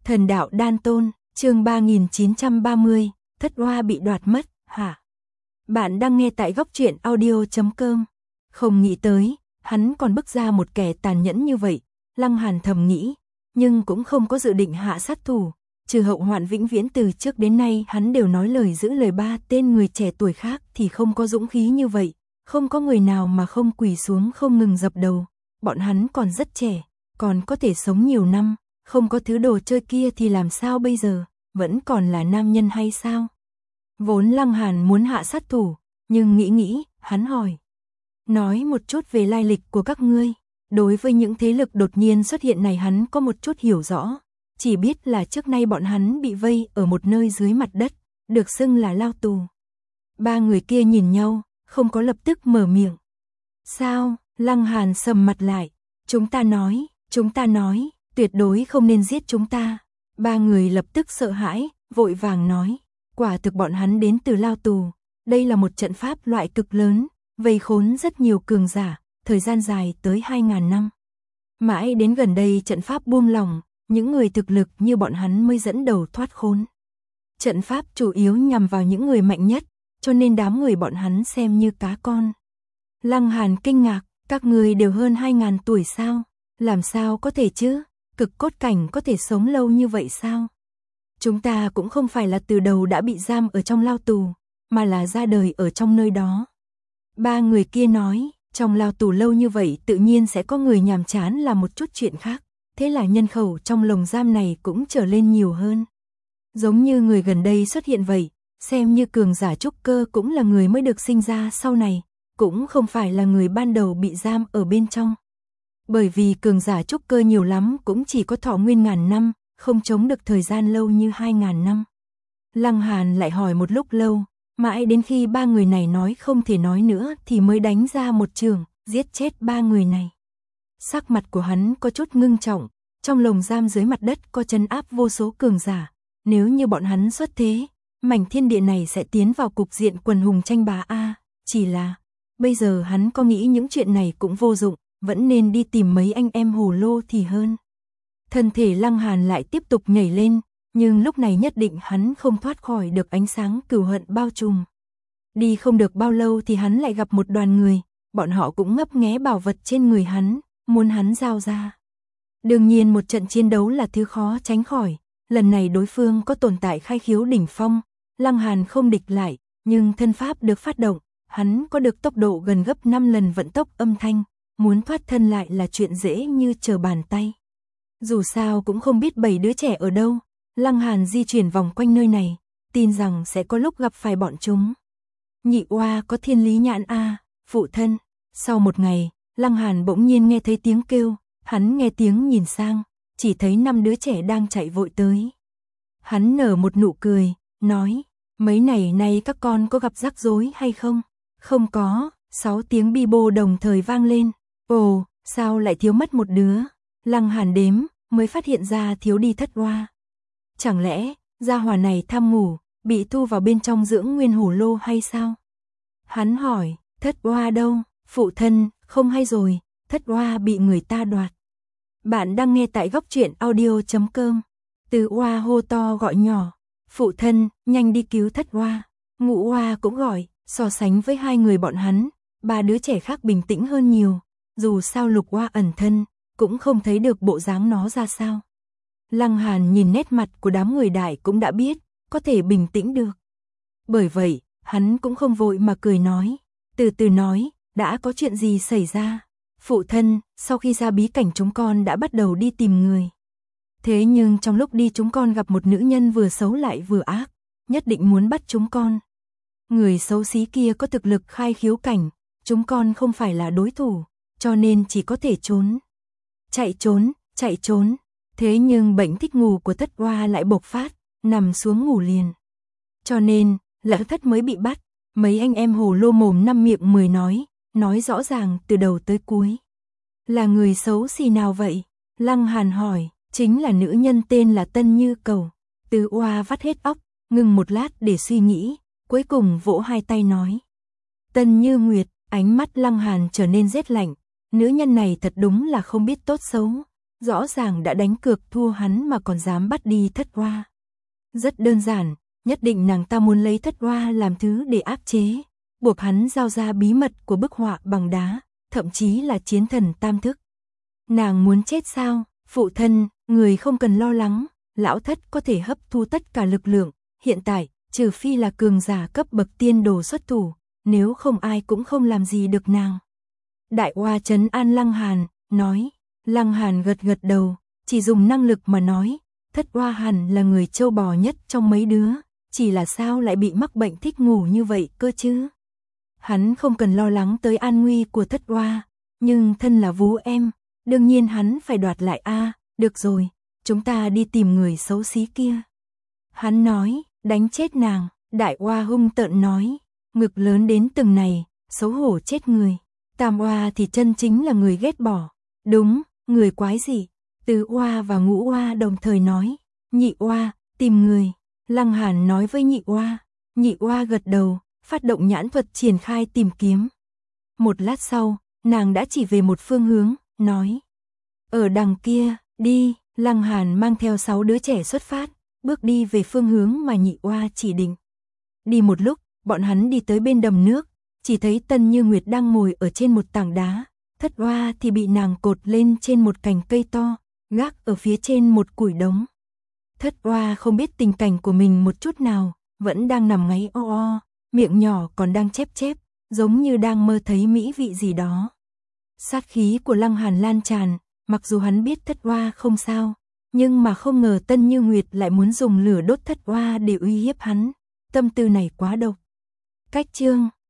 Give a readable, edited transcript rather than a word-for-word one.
Thần đạo đan tôn, chương 3930, thất hoa bị đoạt mất, hả? Bạn đang nghe tại góc truyện audio.com. Không nghĩ tới, hắn còn bức ra một kẻ tàn nhẫn như vậy, Lăng Hàn thầm nghĩ, nhưng cũng không có dự định hạ sát thủ. Trừ Hậu Hoạn vĩnh viễn từ trước đến nay hắn đều nói lời giữ lời, ba tên người trẻ tuổi khác thì không có dũng khí như vậy, không có người nào mà không quỳ xuống không ngừng dập đầu. Bọn hắn còn rất trẻ, còn có thể sống nhiều năm, không có thứ đồ chơi kia thì làm sao bây giờ, vẫn còn là nam nhân hay sao? Vốn Lăng Hàn muốn hạ sát thủ, nhưng nghĩ, hắn hỏi. Nói một chút về lai lịch của các ngươi. Đối với những thế lực đột nhiên xuất hiện này hắn có một chút hiểu rõ. Chỉ biết là trước nay bọn hắn bị vây ở một nơi dưới mặt đất, được xưng là lao tù. Ba người kia nhìn nhau, không có lập tức mở miệng. Sao? Lăng Hàn sầm mặt lại. Chúng ta nói, tuyệt đối không nên giết chúng ta. Ba người lập tức sợ hãi, vội vàng nói. Quả thực bọn hắn đến từ lao tù. Đây là một trận pháp loại cực lớn, vây khốn rất nhiều cường giả, thời gian dài tới 2000 năm. Mãi đến gần đây trận pháp buông lỏng, những người thực lực như bọn hắn mới dẫn đầu thoát khốn. Trận pháp chủ yếu nhằm vào những người mạnh nhất, cho nên đám người bọn hắn xem như cá con. Lăng Hàn kinh ngạc, các người đều hơn 2000 tuổi sao? Làm sao có thể chứ? Cực cốt cảnh có thể sống lâu như vậy sao? Chúng ta cũng không phải là từ đầu đã bị giam ở trong lao tù, mà là ra đời ở trong nơi đó. Ba người kia nói, trong lao tù lâu như vậy tự nhiên sẽ có người nhàm chán làm một chút chuyện khác. Thế là nhân khẩu trong lồng giam này cũng trở lên nhiều hơn. Giống như người gần đây xuất hiện vậy, xem như cường giả trúc cơ cũng là người mới được sinh ra sau này, cũng không phải là người ban đầu bị giam ở bên trong. Bởi vì cường giả trúc cơ nhiều lắm cũng chỉ có thọ nguyên ngàn năm, không chống được thời gian lâu như 2000 năm. Lăng Hàn lại hỏi một lúc lâu, mãi đến khi ba người này nói không thể nói nữa thì mới đánh ra một chưởng, giết chết ba người này. Sắc mặt của hắn có chút ngưng trọng, trong lồng giam dưới mặt đất có trấn áp vô số cường giả, nếu như bọn hắn xuất thế, mảnh thiên địa này sẽ tiến vào cục diện quần hùng tranh bá a, chỉ là bây giờ hắn có nghĩ những chuyện này cũng vô dụng, vẫn nên đi tìm mấy anh em hồ lô thì hơn. Thân thể Lăng Hàn lại tiếp tục nhảy lên, nhưng lúc này nhất định hắn không thoát khỏi được ánh sáng cừu hận bao trùm. Đi không được bao lâu thì hắn lại gặp một đoàn người, bọn họ cũng ngấp nghé bảo vật trên người hắn, muốn hắn giao ra. Đương nhiên một trận chiến đấu là thứ khó tránh khỏi, lần này đối phương có tồn tại khai khiếu đỉnh phong, Lăng Hàn không địch lại, nhưng thân pháp được phát động, hắn có được tốc độ gần gấp 5 lần vận tốc âm thanh, muốn thoát thân lại là chuyện dễ như trở bàn tay. Dù sao cũng không biết 7 đứa trẻ ở đâu, Lăng Hàn di chuyển vòng quanh nơi này, tin rằng sẽ có lúc gặp phải bọn chúng. Nhị oa có thiên lý nhãn a, phụ thân. Sau một ngày, Lăng Hàn bỗng nhiên nghe thấy tiếng kêu, hắn nghe tiếng nhìn sang, chỉ thấy 5 đứa trẻ đang chạy vội tới. Hắn nở một nụ cười, nói, mấy ngày nay các con có gặp rắc rối hay không? Không có, 6 tiếng bi bô đồng thời vang lên. Ồ, sao lại thiếu mất một đứa? Lăng Hàn đếm, mới phát hiện ra thiếu đi thất hoa. Chẳng lẽ, gia hỏa này tham ngủ, bị thu vào bên trong dưỡng nguyên hổ lô hay sao? Hắn hỏi, thất hoa đâu? Phụ thân, không hay rồi, thất hoa bị người ta đoạt. Bạn đang nghe tại góc truyện audio.com. Từ oa hô to gọi nhỏ, phụ thân, nhanh đi cứu thất hoa. Ngũ oa cũng gọi, so sánh với hai người bọn hắn, ba đứa trẻ khác bình tĩnh hơn nhiều. Dù sao lục oa ẩn thân, cũng không thấy được bộ dáng nó ra sao. Lăng Hàn nhìn nét mặt của đám người đại cũng đã biết, có thể bình tĩnh được. Bởi vậy, hắn cũng không vội mà cười nói, từ từ nói, đã có chuyện gì xảy ra? Phụ thân, sau khi ra bí cảnh chúng con đã bắt đầu đi tìm người. Thế nhưng trong lúc đi chúng con gặp một nữ nhân vừa xấu lại vừa ác, nhất định muốn bắt chúng con. Người xấu xí kia có thực lực khai khiếu cảnh, chúng con không phải là đối thủ, cho nên chỉ có thể trốn. Chạy trốn. Thế nhưng bệnh thích ngủ của thất hoa lại bộc phát, nằm xuống ngủ liền. Cho nên, Lã Thất mới bị bắt. Mấy anh em hồ lô mồm 5 miệng 10 nói rõ ràng từ đầu tới cuối. Là người xấu xí nào vậy? Lăng Hàn hỏi, chính là nữ nhân tên là Tân Như Cầu. Từ oa vắt hết óc, ngừng một lát để suy nghĩ, cuối cùng vỗ hai tay nói. Tân Như Nguyệt, ánh mắt Lăng Hàn trở nên rét lạnh, nữ nhân này thật đúng là không biết tốt xấu. rõ ràng đã đánh cược thua hắn mà còn dám bắt đi Thất Hoa. Rất đơn giản, nhất định nàng ta muốn lấy Thất Hoa làm thứ để áp chế, buộc hắn giao ra bí mật của bức họa bằng đá, thậm chí là chiến thần tam thức. Nàng muốn chết sao? Phụ thân, người không cần lo lắng, lão Thất có thể hấp thu tất cả lực lượng, hiện tại, trừ phi là cường giả cấp bậc tiên đồ xuất thủ, nếu không ai cũng không làm gì được nàng. Đại Oa trấn an Lăng Hàn, nói. Lăng Hàn gật gật đầu, chỉ dùng năng lực mà nói, Thất Hoa hẳn là người trâu bò nhất trong mấy đứa, chỉ là sao lại bị mắc bệnh thích ngủ như vậy cơ chứ? Hắn không cần lo lắng tới an nguy của Thất Hoa, nhưng thân là vú em, đương nhiên hắn phải đoạt lại a. Được rồi, chúng ta đi tìm người xấu xí kia. Hắn nói, đánh chết nàng. Đại Oa hung tợn nói, ngực lớn đến từng này, xấu hổ chết người. Tam Oa thì chân chính là người ghét bỏ. Đúng, người quái gì? Tứ Oa và Ngũ Oa đồng thời nói, Nhị Oa, tìm người. Lăng Hàn nói với Nhị Oa. Nhị Oa gật đầu, phát động nhãn thuật triển khai tìm kiếm. Một lát sau, nàng đã chỉ về một phương hướng, nói, ở đằng kia, đi. Lăng Hàn mang theo 6 đứa trẻ xuất phát, bước đi về phương hướng mà Nhị Oa chỉ định. Đi một lúc, bọn hắn đi tới bên đầm nước, chỉ thấy Tân Như Nguyệt đang ngồi ở trên một tảng đá, Thất Hoa thì bị nàng cột lên trên một cành cây to, gác ở phía trên một củi đống. Thất Hoa không biết tình cảnh của mình một chút nào, vẫn đang nằm ngáy o o, miệng nhỏ còn đang chép chép, giống như đang mơ thấy mỹ vị gì đó. Sát khí của Lăng Hàn lan tràn, mặc dù hắn biết Thất Hoa không sao, nhưng mà không ngờ Tân Như Nguyệt lại muốn dùng lửa đốt Thất Hoa để uy hiếp hắn, tâm tư này quá độc. Cách chương